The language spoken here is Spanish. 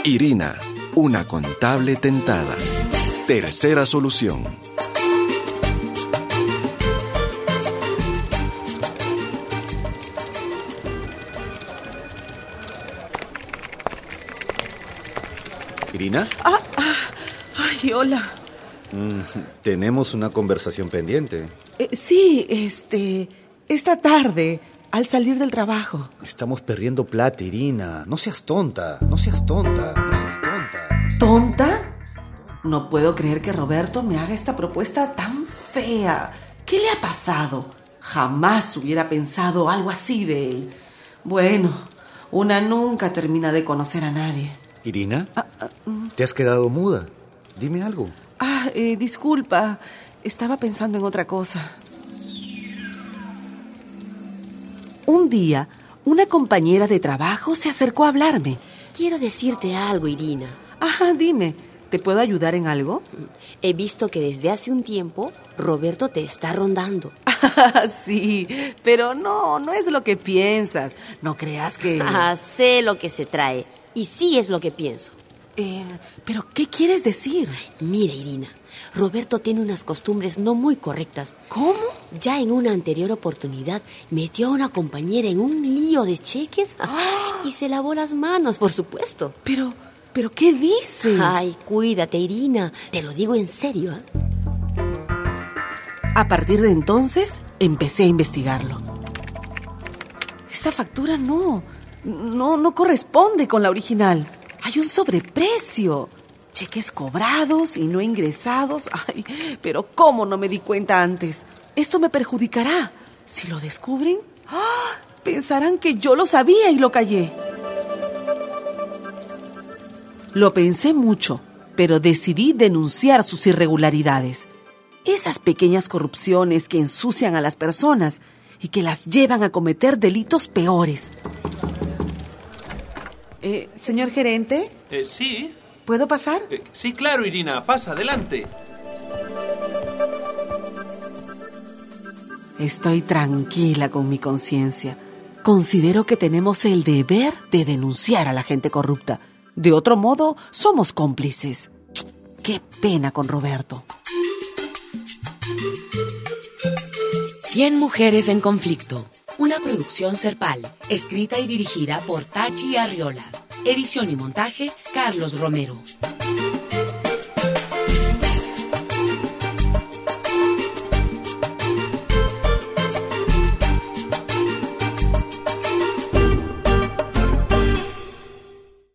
Irina, una contable tentada. Tercera solución. ¿Irina? Ay, hola. Tenemos una conversación pendiente. Sí, esta tarde, al salir del trabajo. Estamos perdiendo plata, Irina. No seas tonta. ¿Tonta? No puedo creer que Roberto me haga esta propuesta tan fea. ¿Qué le ha pasado? Jamás hubiera pensado algo así de él. Bueno, una nunca termina de conocer a nadie. ¿Irina? ¿Te has quedado muda? Dime algo. Disculpa. Estaba pensando en otra cosa. Un día, una compañera de trabajo se acercó a hablarme. Quiero decirte algo, Irina. Dime, ¿te puedo ayudar en algo? He visto que desde hace un tiempo Roberto te está rondando. Sí, pero no es lo que piensas. No creas que... Sé lo que se trae. Y sí es lo que pienso. ¿Pero qué quieres decir? Mira, Irina, Roberto tiene unas costumbres no muy correctas. ¿Cómo? Ya en una anterior oportunidad metió a una compañera en un lío de cheques y se lavó las manos, por supuesto. ¿Pero qué dices? Ay, cuídate, Irina. Te lo digo en serio, ¿eh? A partir de entonces, empecé a investigarlo. Esta factura no corresponde con la original. Hay un sobreprecio. Cheques cobrados y no ingresados. Ay, pero ¿cómo no me di cuenta antes? Esto me perjudicará. Si lo descubren, pensarán que yo lo sabía y lo callé. Lo pensé mucho, pero decidí denunciar sus irregularidades. Esas pequeñas corrupciones que ensucian a las personas y que las llevan a cometer delitos peores. Señor gerente. Sí. ¿Puedo pasar? Sí, claro, Irina. Pasa, adelante. Estoy tranquila con mi conciencia. Considero que tenemos el deber de denunciar a la gente corrupta. De otro modo, somos cómplices. Qué pena con Roberto. 100 mujeres en conflicto. Una producción Serpal, escrita y dirigida por Tachi Arriola. Edición y montaje, Carlos Romero.